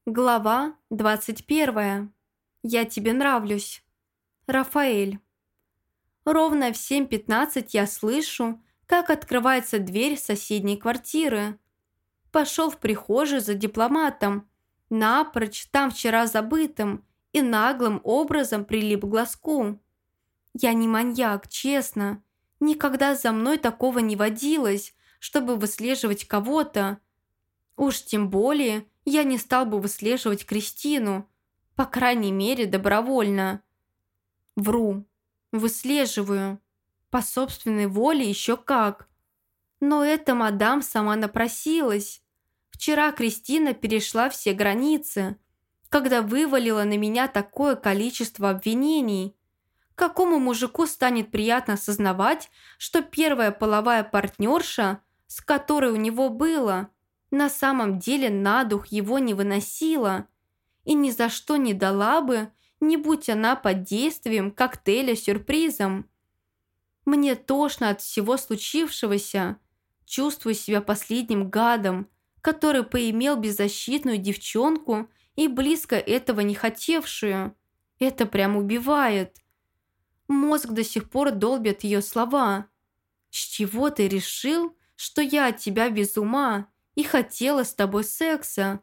Глава 21. Я тебе нравлюсь. Рафаэль. Ровно в 7:15 я слышу, как открывается дверь соседней квартиры. Пошел в прихожую за дипломатом, напрочь там вчера забытым и наглым образом прилип к глазку. Я не маньяк, честно. Никогда за мной такого не водилось, чтобы выслеживать кого-то. Уж тем более я не стал бы выслеживать Кристину, по крайней мере, добровольно. Вру. Выслеживаю. По собственной воле еще как. Но эта мадам сама напросилась. Вчера Кристина перешла все границы, когда вывалила на меня такое количество обвинений. Какому мужику станет приятно осознавать, что первая половая партнерша, с которой у него было, на самом деле на дух его не выносила и ни за что не дала бы, не будь она под действием коктейля с сюрпризом. Мне тошно от всего случившегося. Чувствую себя последним гадом, который поимел беззащитную девчонку и близко этого не хотевшую. Это прям убивает. Мозг до сих пор долбит ее слова. «С чего ты решил, что я от тебя без ума и хотела с тобой секса?»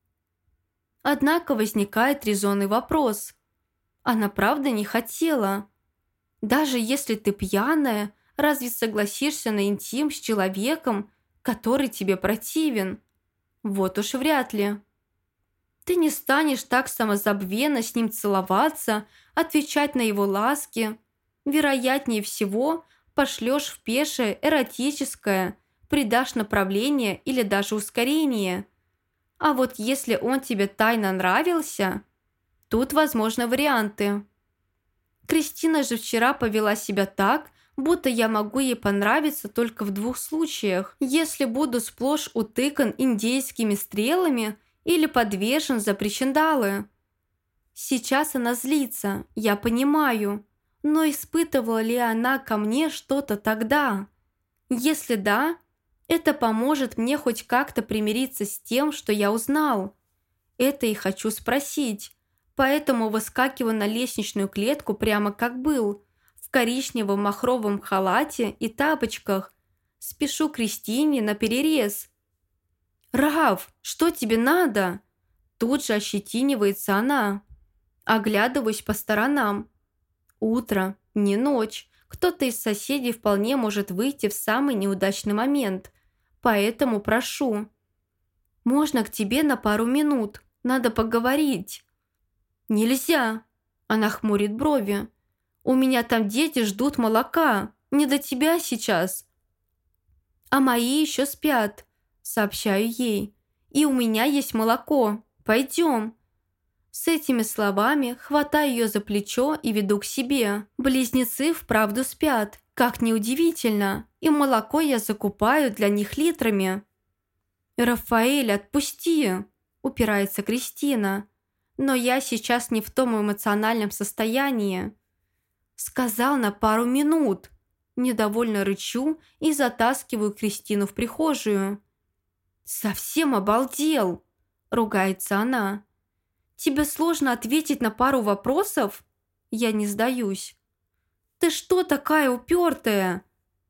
Однако возникает резонный вопрос. Она правда не хотела? Даже если ты пьяная, разве согласишься на интим с человеком, который тебе противен? Вот уж вряд ли. Ты не станешь так самозабвенно с ним целоваться, отвечать на его ласки. Вероятнее всего, пошлешь в пешее эротическое, придашь направление или даже ускорение. А вот если он тебе тайно нравился, тут возможны варианты. Кристина же вчера повела себя так, будто я могу ей понравиться только в двух случаях, если буду сплошь утыкан индейскими стрелами или подвешен за причиндалы. Сейчас она злится, я понимаю, но испытывала ли она ко мне что-то тогда? Если да, это поможет мне хоть как-то примириться с тем, что я узнал. Это и хочу спросить, поэтому выскакиваю на лестничную клетку прямо как был, в коричневом махровом халате и тапочках. Спешу к Кристине на перерез. «Раф, что тебе надо?» Тут же ощетинивается она. Оглядываюсь по сторонам. Утро, не ночь. Кто-то из соседей вполне может выйти в самый неудачный момент. Поэтому прошу. «Можно к тебе на пару минут? Надо поговорить». «Нельзя!» Она хмурит брови. «У меня там дети ждут молока. Не до тебя сейчас». «А мои еще спят», сообщаю ей. «И у меня есть молоко. Пойдем». С этими словами хватаю ее за плечо и веду к себе. Близнецы вправду спят, как неудивительно, и молоко я закупаю для них литрами. «Рафаэль, отпусти!» – упирается Кристина. «Но я сейчас не в том эмоциональном состоянии». «Сказал на пару минут». Недовольно рычу и затаскиваю Кристину в прихожую. «Совсем обалдел!» – ругается она. «Тебе сложно ответить на пару вопросов?» Я не сдаюсь. «Ты что такая упертая?»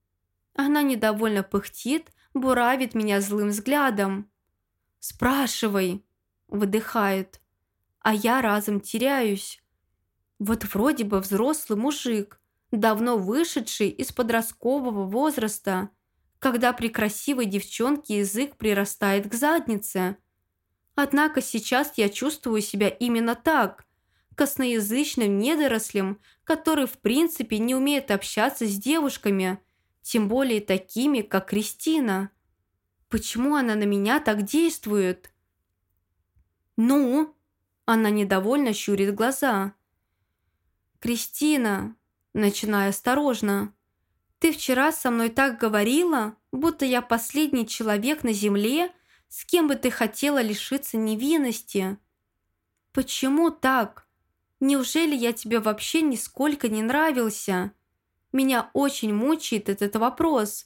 Она недовольно пыхтит, буравит меня злым взглядом. «Спрашивай», – выдыхает. А я разом теряюсь. Вот вроде бы взрослый мужик, давно вышедший из подросткового возраста, когда при красивой девчонке язык прирастает к заднице. Однако сейчас я чувствую себя именно так, косноязычным недорослем, который в принципе не умеет общаться с девушками, тем более такими, как Кристина. Почему она на меня так действует? «Ну?» Она недовольно щурит глаза. «Кристина», начинаю осторожно, «ты вчера со мной так говорила, будто я последний человек на земле, с кем бы ты хотела лишиться невинности. Почему так? Неужели я тебе вообще нисколько не нравился? Меня очень мучает этот вопрос».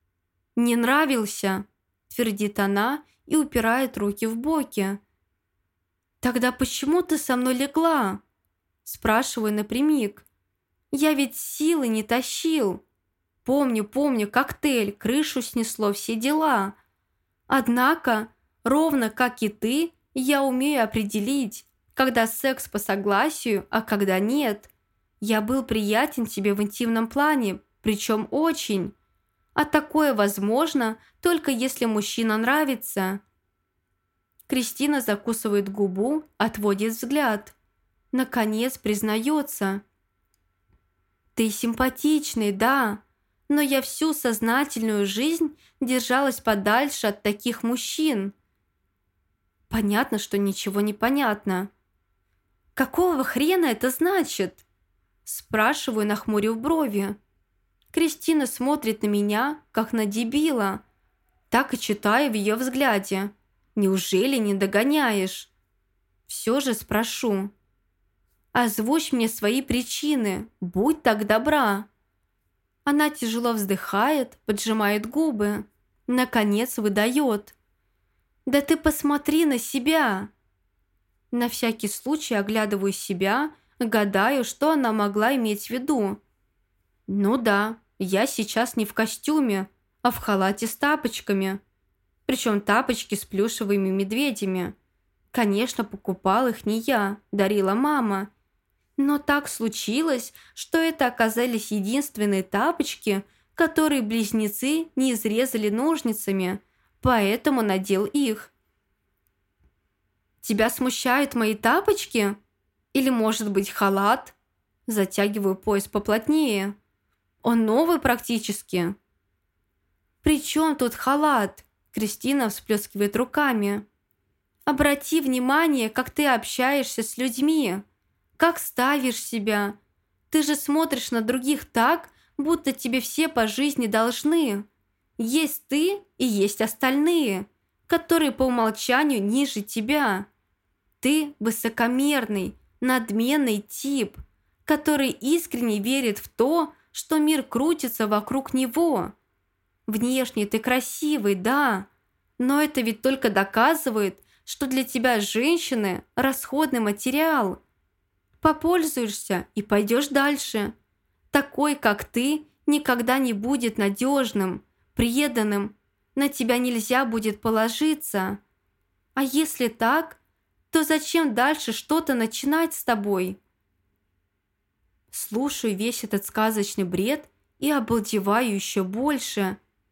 «Не нравился», твердит она и упирает руки в боки. «Тогда почему ты со мной легла?» Спрашиваю напрямик. «Я ведь силы не тащил. Помню, коктейль, крышу снесло, все дела. Однако, ровно как и ты, я умею определить, когда секс по согласию, а когда нет. Я был приятен тебе в интимном плане, причем очень. А такое возможно, только если мужчина нравится». Кристина закусывает губу, отводит взгляд. Наконец признается. «Ты симпатичный, да, но я всю сознательную жизнь держалась подальше от таких мужчин». Понятно, что ничего не понятно. «Какого хрена это значит?» Спрашиваю, нахмурив брови. Кристина смотрит на меня, как на дебила. Так и читаю в ее взгляде. Неужели не догоняешь? Все же спрошу. «Озвучь мне свои причины, будь так добра». Она тяжело вздыхает, поджимает губы. Наконец выдает. «Да ты посмотри на себя!» На всякий случай оглядываю себя, гадаю, что она могла иметь в виду. Ну да, я сейчас не в костюме, а в халате с тапочками. Причем тапочки с плюшевыми медведями. Конечно, покупал их не я, дарила мама. Но так случилось, что это оказались единственные тапочки, которые близнецы не изрезали ножницами, поэтому надел их. «Тебя смущают мои тапочки? Или, может быть, халат?» Затягиваю пояс поплотнее. «Он новый практически». «При чем тут халат?» Кристина всплескивает руками. «Обрати внимание, как ты общаешься с людьми. Как ставишь себя? Ты же смотришь на других так, будто тебе все по жизни должны. Есть ты и есть остальные, которые по умолчанию ниже тебя. Ты высокомерный, надменный тип, который искренне верит в то, что мир крутится вокруг него. Внешне ты красивый, да, но это ведь только доказывает, что для тебя женщины – расходный материал. Попользуешься и пойдешь дальше. Такой, как ты, никогда не будет надежным, преданным. На тебя нельзя будет положиться. А если так, то зачем дальше что-то начинать с тобой?» Слушаю весь этот сказочный бред и обалдеваю еще больше.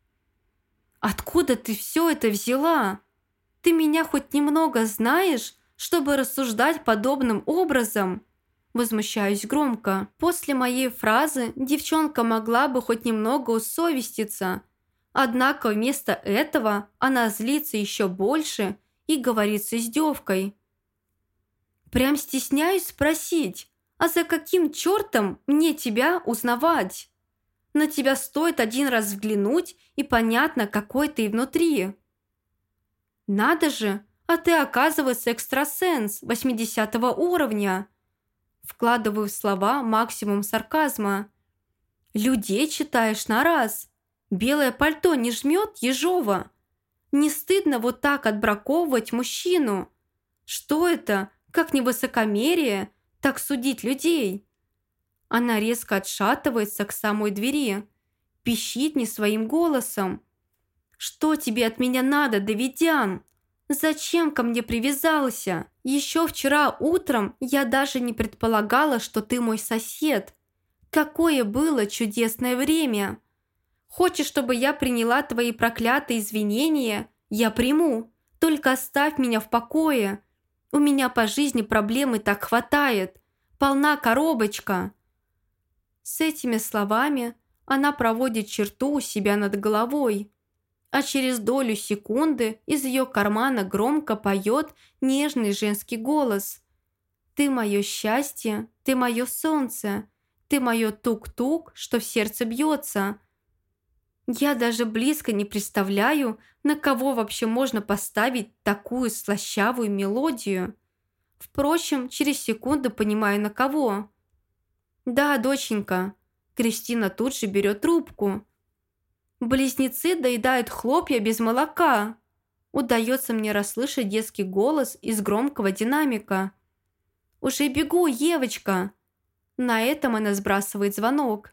«Откуда ты все это взяла? Ты меня хоть немного знаешь, чтобы рассуждать подобным образом?» Возмущаюсь громко. После моей фразы девчонка могла бы хоть немного усовеститься. Однако вместо этого она злится еще больше и говорит с издевкой. «Прям стесняюсь спросить, а за каким чертом мне тебя узнавать? На тебя стоит один раз взглянуть, и понятно, какой ты внутри». «Надо же, а ты, оказывается, экстрасенс 80-го уровня». Вкладываю в слова максимум сарказма. «Людей читаешь на раз. Белое пальто не жмет, Ежова. Не стыдно вот так отбраковывать мужчину? Что это, как не высокомерие, так судить людей?» Она резко отшатывается к самой двери, пищит не своим голосом. «Что тебе от меня надо, Давидян? Зачем ко мне привязался? Еще вчера утром я даже не предполагала, что ты мой сосед. Какое было чудесное время! Хочешь, чтобы я приняла твои проклятые извинения? Я приму. Только оставь меня в покое. У меня по жизни проблемы так хватает. Полна коробочка». С этими словами она проводит черту у себя над головой, а через долю секунды из ее кармана громко поет нежный женский голос. «Ты мое счастье, ты мое солнце, ты мое тук-тук, что в сердце бьется». Я даже близко не представляю, на кого вообще можно поставить такую слащавую мелодию. Впрочем, через секунду понимаю, на кого. «Да, доченька». Кристина тут же берет трубку. «Близнецы доедают хлопья без молока. удается мне расслышать детский голос из громкого динамика. «Уже бегу, Евочка!» На этом она сбрасывает звонок.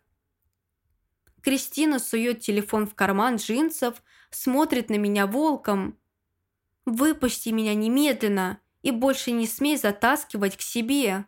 Кристина сует телефон в карман джинсов, смотрит на меня волком. «Выпусти меня немедленно и больше не смей затаскивать к себе!»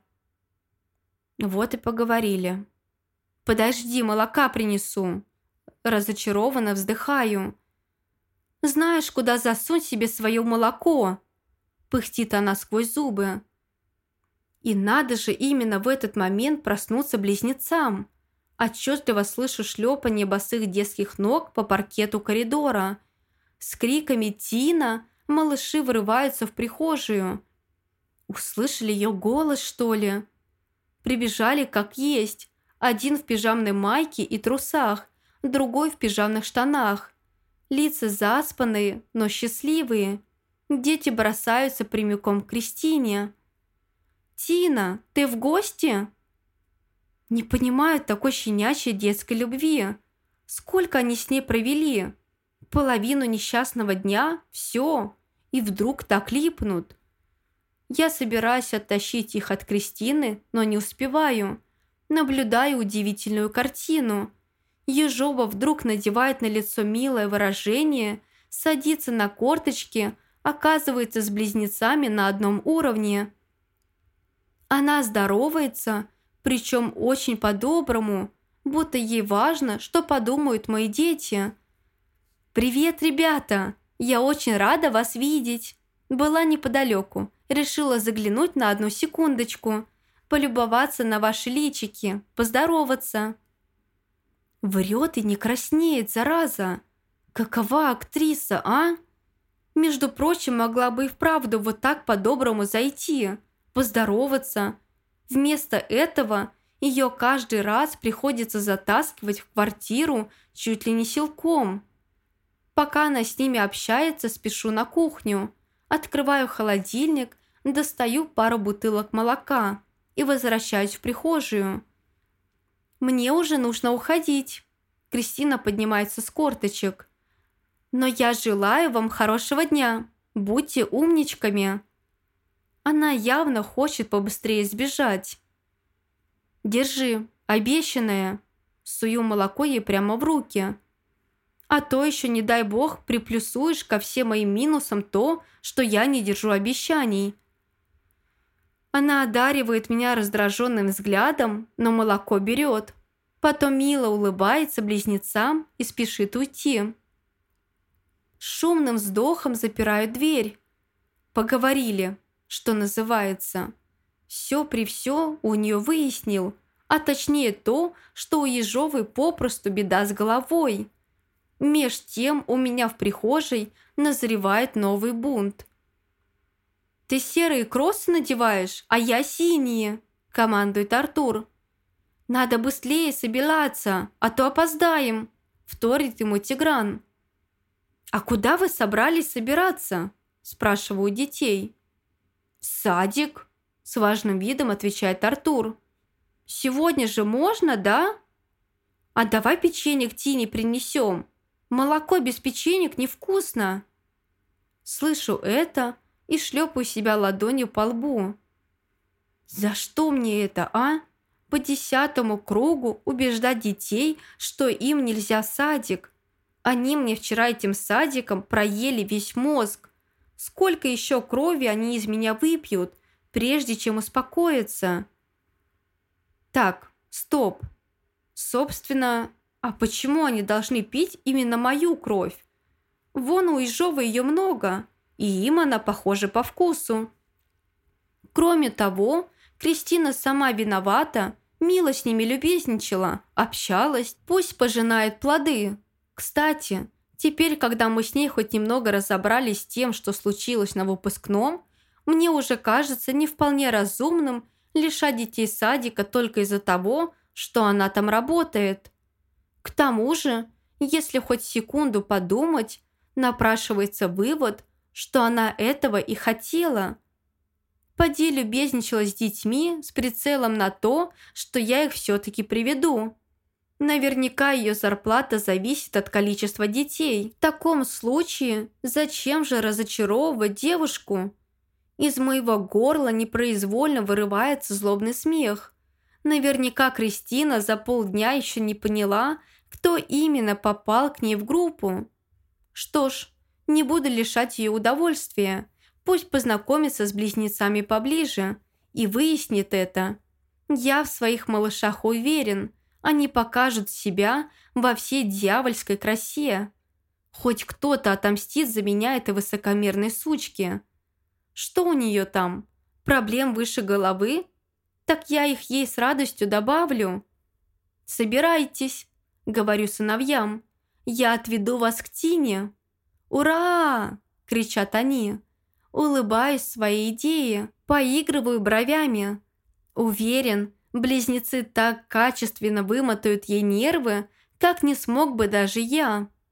Вот и поговорили. «Подожди, молока принесу!» Разочарованно вздыхаю. «Знаешь, куда засунь себе свое молоко?» Пыхтит она сквозь зубы. И надо же именно в этот момент проснуться близнецам. Отчетливо слышу шлепанье босых детских ног по паркету коридора. С криками «Тина!» малыши вырываются в прихожую. Услышали ее голос, что ли? Прибежали как есть. Один в пижамной майке и трусах, другой в пижамных штанах. Лица заспанные, но счастливые. Дети бросаются прямиком к Кристине. «Тина, ты в гости?» Не понимают такой щенячьей детской любви. Сколько они с ней провели? Половину несчастного дня? Все. И вдруг так липнут. Я собираюсь оттащить их от Кристины, но не успеваю. Наблюдаю удивительную картину. Ежова вдруг надевает на лицо милое выражение, садится на корточки, оказывается с близнецами на одном уровне. Она здоровается, причем очень по-доброму, будто ей важно, что подумают мои дети. «Привет, ребята! Я очень рада вас видеть. Была неподалеку, решила заглянуть на одну секундочку, полюбоваться на ваши личики, поздороваться». Врет и не краснеет, зараза. Какова актриса, а? Между прочим, могла бы и вправду вот так по-доброму зайти, поздороваться. Вместо этого ее каждый раз приходится затаскивать в квартиру чуть ли не силком. Пока она с ними общается, спешу на кухню. Открываю холодильник, достаю пару бутылок молока и возвращаюсь в прихожую. «Мне уже нужно уходить». Кристина поднимается с корточек. «Но я желаю вам хорошего дня. Будьте умничками». Она явно хочет побыстрее сбежать. «Держи, обещанное». Сую молоко ей прямо в руки. «А то еще, не дай бог, приплюсуешь ко всем моим минусам то, что я не держу обещаний». Она одаривает меня раздраженным взглядом, но молоко берет. Потом мило улыбается близнецам и спешит уйти. Шумным вздохом запираю дверь. Поговорили, что называется. Все при все у нее выяснил, а точнее то, что у Ежовой попросту беда с головой. Меж тем у меня в прихожей назревает новый бунт. «Ты серые кроссы надеваешь, а я синие», – командует Артур. «Надо быстрее собираться, а то опоздаем», – вторит ему Тигран. «А куда вы собрались собираться?» – спрашиваю детей. «В садик», – с важным видом отвечает Артур. «Сегодня же можно, да? А давай печенье к Тине принесем. Молоко без печенек невкусно». Слышу это и шлепаю себя ладонью по лбу. «За что мне это, а? По 10-му кругу убеждать детей, что им нельзя садик. Они мне вчера этим садиком проели весь мозг. Сколько еще крови они из меня выпьют, прежде чем успокоиться?» Так, стоп. Собственно, а почему они должны пить именно мою кровь? Вон у Ежовой ее много, и им она похожа по вкусу. Кроме того, Кристина сама виновата, мило с ними любезничала, общалась, пусть пожинает плоды. Кстати, теперь, когда мы с ней хоть немного разобрались с тем, что случилось на выпускном, мне уже кажется не вполне разумным лишать детей садика только из-за того, что она там работает. К тому же, если хоть секунду подумать, напрашивается вывод, что она этого и хотела. Поди любезничала с детьми с прицелом на то, что я их все-таки приведу. Наверняка ее зарплата зависит от количества детей. В таком случае зачем же разочаровывать девушку? Из моего горла непроизвольно вырывается злобный смех. Наверняка Кристина за полдня еще не поняла, кто именно попал к ней в группу. Что ж, не буду лишать ее удовольствия. Пусть познакомится с близнецами поближе и выяснит это. Я в своих малышах уверен, они покажут себя во всей дьявольской красе. Хоть кто-то отомстит за меня этой высокомерной сучке. Что у нее там? Проблем выше головы? Так я их ей с радостью добавлю. «Собирайтесь», — говорю сыновьям. «Я отведу вас к Тине». «Ура!» — кричат они. Улыбаюсь своей идее, поигрываю бровями. Уверен, близнецы так качественно вымотают ей нервы, как не смог бы даже я.